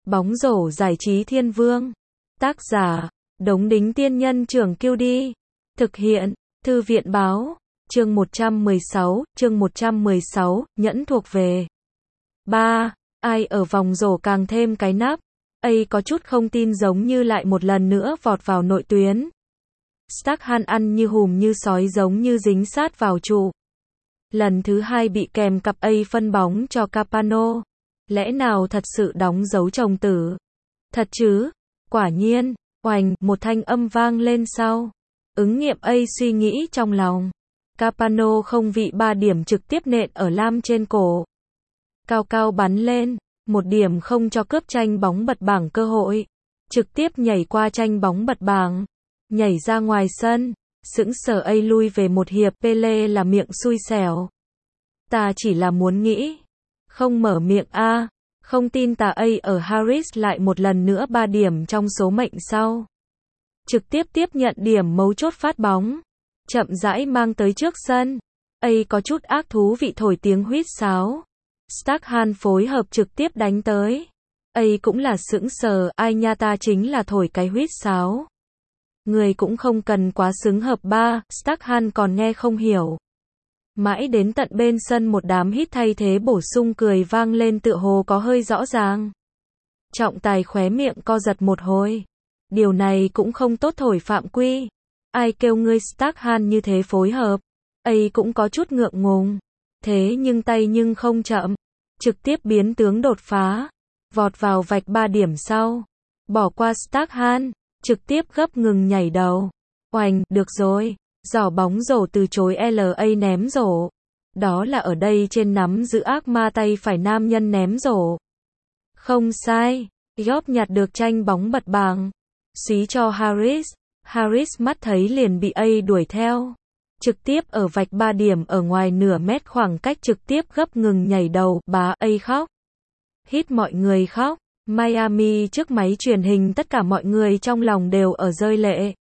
Bóng rổ giải trí thiên vương. Tác giả, Đống Đính Tiên Nhân Trưởng Kiêu Đi. Thực hiện, Thư viện Báo. Chương 116, nhẫn thuộc về. 3. Ai ở vòng rổ càng thêm cái nắp. Ấy có chút không tin giống như lại một lần nữa vọt vào nội tuyến. Stackhan ăn như hùm như sói giống như dính sát vào trụ. Lần thứ hai bị kèm cặp A phân bóng cho Capano. Lẽ nào thật sự đóng dấu chồng tử? Thật chứ? Quả nhiên, oành, một thanh âm vang lên sau. Ứng nghiệm A suy nghĩ trong lòng. Capano không vị 3 điểm trực tiếp nện ở lam trên cổ. Cao cao bắn lên, một điểm không cho cướp tranh bóng bật bảng cơ hội. Trực tiếp nhảy qua tranh bóng bật bảng. Nhảy ra ngoài sân, sững sờ A lui về một hiệp. Pele là miệng xui xẻo. Ta chỉ là muốn nghĩ. Không mở miệng a, không tin tà A ở Harris lại một lần nữa 3 điểm trong số mệnh sau. Trực tiếp tiếp nhận điểm mấu chốt phát bóng. Chậm rãi mang tới trước sân. A có chút ác thú vị thổi tiếng huýt sáo. Stackhan phối hợp trực tiếp đánh tới. A cũng là sững sờ, ai nha ta chính là thổi cái huýt sáo. Người cũng không cần quá xứng hợp ba, Stackhan còn nghe không hiểu. Mãi đến tận bên sân một đám hít thay thế bổ sung cười vang lên tựa hồ có hơi rõ ràng. Trọng tài khóe miệng co giật một hồi. Điều này cũng không tốt thổi phạm quy. Ai kêu ngươi Stackhan như thế phối hợp. A cũng có chút ngượng ngùng. Thế nhưng tay nhưng không chậm. Trực tiếp biến tướng đột phá. Vọt vào vạch 3 điểm sau. Bỏ qua Stackhan. Trực tiếp gấp ngừng nhảy đầu. Oành, được rồi. Giỏ bóng rổ từ chối LA ném rổ. Đó là ở đây trên nắm giữ ác ma tay phải nam nhân ném rổ. Không sai. Góp nhặt được tranh bóng bật bảng. Xí cho Harris. Harris mắt thấy liền bị A đuổi theo. Trực tiếp ở vạch 3 điểm ở ngoài nửa mét khoảng cách trực tiếp gấp ngừng nhảy đầu. Bá A khóc. Hít mọi người khóc. Miami trước máy truyền hình tất cả mọi người trong lòng đều ở rơi lệ.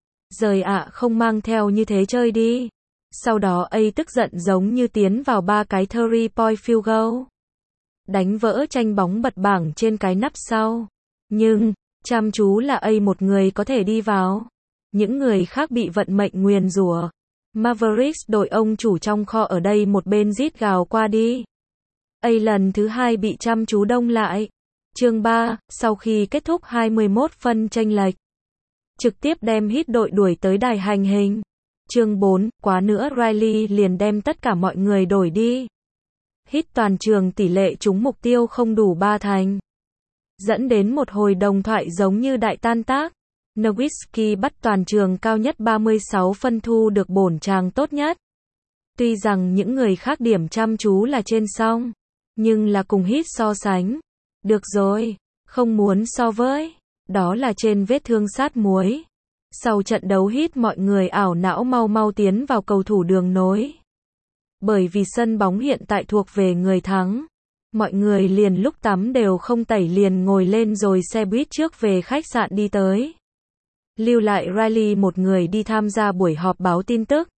Rời ạ không mang theo như thế chơi đi. Sau đó A tức giận giống như tiến vào 3 cái 3-point field goal. Đánh vỡ tranh bóng bật bảng trên cái nắp sau. Nhưng, chăm chú là A một người có thể đi vào. Những người khác bị vận mệnh nguyền rủa. Mavericks đội ông chủ trong kho ở đây một bên rít gào qua đi. A lần thứ 2 bị chăm chú đông lại. Chương 3, sau khi kết thúc 21 phân chênh lệch. Trực tiếp đem Heat đội đuổi tới đài hành hình. Chương 4, quá nữa Riley liền đem tất cả mọi người đổi đi. Heat toàn trường tỷ lệ trúng mục tiêu không đủ 3 thành. Dẫn đến một hồi đồng thoại giống như đại tan tác. Nowitzki bắt toàn trường cao nhất 36 phân thu được bổn chàng tốt nhất. Tuy rằng những người khác điểm chăm chú là trên song, nhưng là cùng Heat so sánh. Được rồi, không muốn so với. Đó là trên vết thương sát muối. Sau trận đấu Heat mọi người ảo não mau mau tiến vào cầu thủ đường nối. Bởi vì sân bóng hiện tại thuộc về người thắng. Mọi người liền lúc tắm đều không tẩy liền ngồi lên rồi xe buýt trước về khách sạn đi tới. Lưu lại Riley một người đi tham gia buổi họp báo tin tức.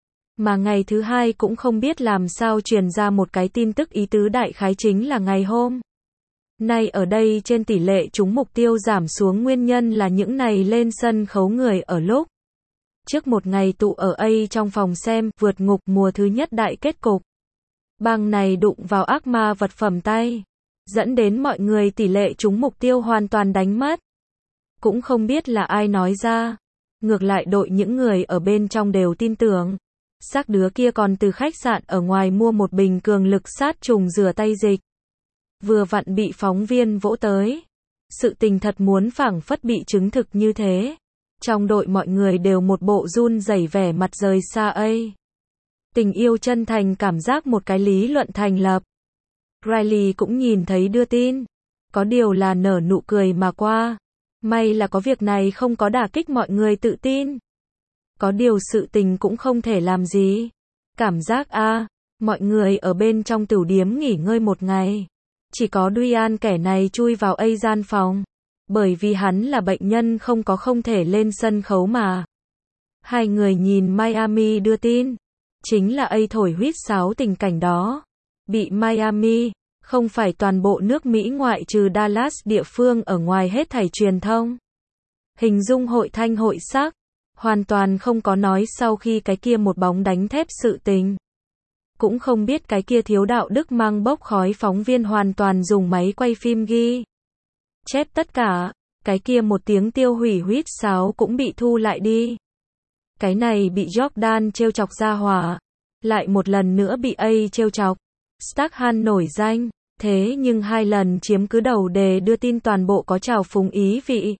Mà ngày thứ 2 cũng không biết làm sao truyền ra một cái tin tức ý tứ đại khái chính là ngày hôm nay ở đây trên tỷ lệ trúng mục tiêu giảm xuống nguyên nhân là những này lên sân khấu người ở lúc trước một ngày tụ ở A trong phòng xem vượt ngục mùa thứ nhất đại kết cục. Bang này đụng vào ác ma vật phẩm tay, dẫn đến mọi người tỷ lệ trúng mục tiêu hoàn toàn đánh mất. Cũng không biết là ai nói ra. Ngược lại đội những người ở bên trong đều tin tưởng. Xác đứa kia còn từ khách sạn ở ngoài mua một bình cường lực sát trùng rửa tay dịch. Vừa vặn bị phóng viên vỗ tới. Sự tình thật muốn phảng phất bị chứng thực như thế. Trong đội mọi người đều một bộ run rẩy vẻ mặt rời xa A. Tình yêu chân thành cảm giác một cái lý luận thành lập. Riley cũng nhìn thấy đưa tin. Có điều là nở nụ cười mà qua. May là có việc này không có đả kích mọi người tự tin. Có điều sự tình cũng không thể làm gì. Cảm giác mọi người ở bên trong tửu điếm nghỉ ngơi một ngày. Chỉ có Duyan kẻ này chui vào A gian phòng. Bởi vì hắn là bệnh nhân không thể lên sân khấu mà. Hai người nhìn Miami đưa tin. Chính là A thổi huýt sáo tình cảnh đó. Bị Miami Không phải toàn bộ nước Mỹ ngoại trừ Dallas địa phương ở ngoài hết thảy truyền thông. Hình dung hội thanh hội sắc. Hoàn toàn không có nói sau khi cái kia một bóng đánh thép sự tình. Cũng không biết cái kia thiếu đạo đức mang bốc khói phóng viên hoàn toàn dùng máy quay phim ghi chép tất cả. Cái kia một tiếng tiêu hủy huýt sáo cũng bị thu lại đi. Cái này bị Jordan trêu chọc ra hỏa. Lại một lần nữa bị A trêu chọc. Stackhan nổi danh. Thế nhưng 2 lần chiếm cứ đầu đề đưa tin toàn bộ có trào phúng ý vị.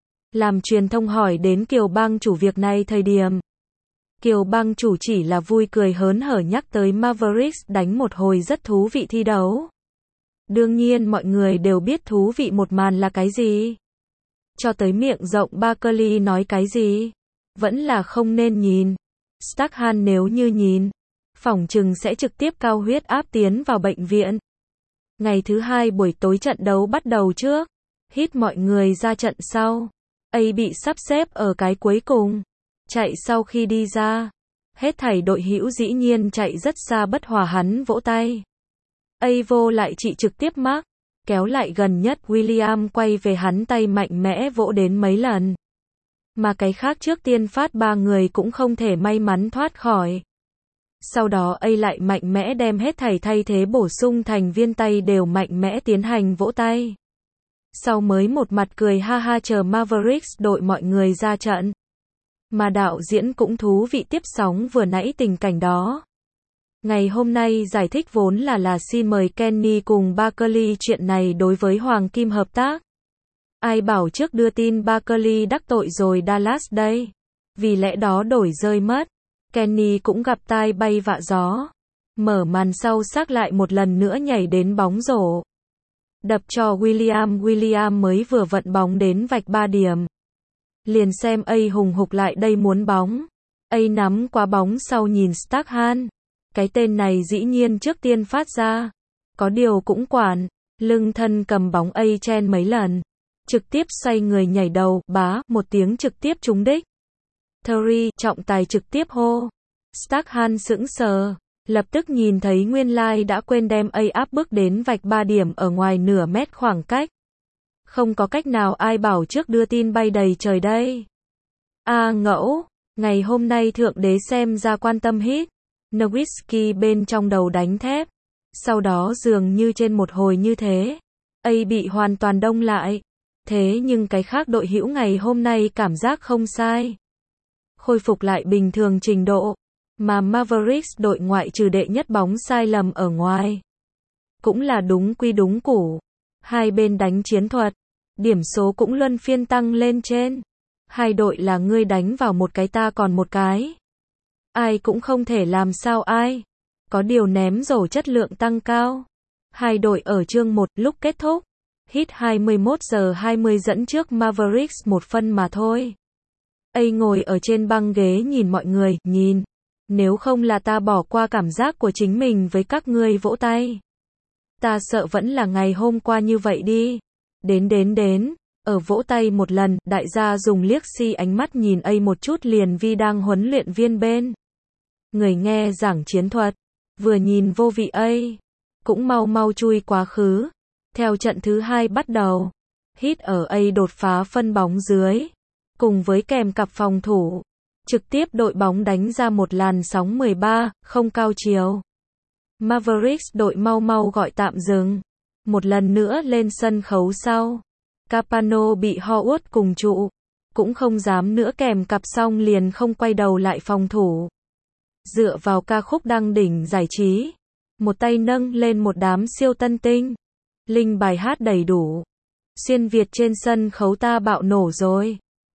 Làm truyền thông hỏi đến Kiều bang chủ việc này thời điểm. Kiều bang chủ chỉ là vui cười hớn hở nhắc tới Mavericks đánh một hồi rất thú vị thi đấu. Đương nhiên mọi người đều biết thú vị một màn là cái gì. Cho tới miệng rộng Barkley nói cái gì. Vẫn là không nên nhìn. Stackhan nếu như nhìn, phỏng chừng sẽ trực tiếp cao huyết áp tiến vào bệnh viện. Ngày thứ 2 buổi tối trận đấu bắt đầu trước. Hít mọi người ra trận sau. A bị sắp xếp ở cái cuối cùng. Chạy sau khi đi ra. Hết thảy đội hữu dĩ nhiên chạy rất xa bất hòa hắn vỗ tay. A vô lại chị trực tiếp mắc. Kéo lại gần nhất William quay về hắn tay mạnh mẽ vỗ đến mấy lần. Mà cái khác trước tiên phát 3 người cũng không thể may mắn thoát khỏi. Sau đó A lại mạnh mẽ đem hết thảy thay thế bổ sung thành viên tay đều mạnh mẽ tiến hành vỗ tay. Sau mới một mặt cười ha ha chờ Mavericks đội mọi người ra trận. Mà đạo diễn cũng thú vị tiếp sóng vừa nãy tình cảnh đó. Ngày hôm nay giải thích vốn là xin mời Kenny cùng Barkley chuyện này đối với Hoàng Kim hợp tác. Ai bảo trước đưa tin Barkley đắc tội rồi Dallas đây. Vì lẽ đó đổi rơi mất. Kenny cũng gặp tai bay vạ gió. Mở màn sau xác lại một lần nữa nhảy đến bóng rổ. Đập cho William mới vừa vận bóng đến vạch 3 điểm. Liền xem A hùng hục lại đây muốn bóng. A nắm qua bóng sau nhìn Stackhan. Cái tên này dĩ nhiên trước tiên phát ra. Có điều cũng quản. Lưng thân cầm bóng A chen mấy lần. Trực tiếp xoay người nhảy đầu, bá, một tiếng trực tiếp trúng đích. Curry, trọng tài trực tiếp hô. Stackhan sững sờ. Lập tức nhìn thấy nguyên lai đã quên đem A áp bức đến vạch 3 điểm ở ngoài nửa mét khoảng cách. Không có cách nào ai bảo trước đưa tin bay đầy trời đây. Ngẫu, ngày hôm nay thượng đế xem ra quan tâm hít. Nowitzki bên trong đầu đánh thép. Sau đó dường như trên một hồi như thế. A bị hoàn toàn đông lại. Thế nhưng cái khác đội hữu ngày hôm nay cảm giác không sai. Khôi phục lại bình thường trình độ. Mà Mavericks đội ngoại trừ đệ nhất bóng sai lầm ở ngoài. Cũng là đúng quy đúng củ. Hai bên đánh chiến thuật. Điểm số cũng luân phiên tăng lên trên. Hai đội là ngươi đánh vào một cái ta còn một cái. Ai cũng không thể làm sao ai. Có điều ném rổ chất lượng tăng cao. Hai đội ở chương 1 lúc kết thúc. Hit 21:20 dẫn trước Mavericks 1 phân mà thôi. A ngồi ở trên băng ghế nhìn mọi người, nhìn. Nếu không là ta bỏ qua cảm giác của chính mình với các ngươi vỗ tay. Ta sợ vẫn là ngày hôm qua như vậy đi. Đến. Ở vỗ tay một lần, đại gia dùng liếc xi ánh mắt nhìn A một chút liền vì đang huấn luyện viên bên. Người nghe giảng chiến thuật. Vừa nhìn vô vị A. Cũng mau chui quá khứ. Theo trận thứ 2 bắt đầu. Hit ở A đột phá phân bóng dưới. Cùng với kèm cặp phòng thủ. Trực tiếp đội bóng đánh ra một làn sóng 13, không cao chiều. Mavericks đội mau gọi tạm dừng. Một lần nữa lên sân khấu sau. Capano bị Howard cùng trụ. Cũng không dám nữa kèm cặp xong liền không quay đầu lại phòng thủ. Dựa vào ca khúc đăng đỉnh giải trí. Một tay nâng lên một đám siêu tân tinh. Linh bài hát đầy đủ. Xuyên Việt trên sân khấu ta bạo nổ rồi.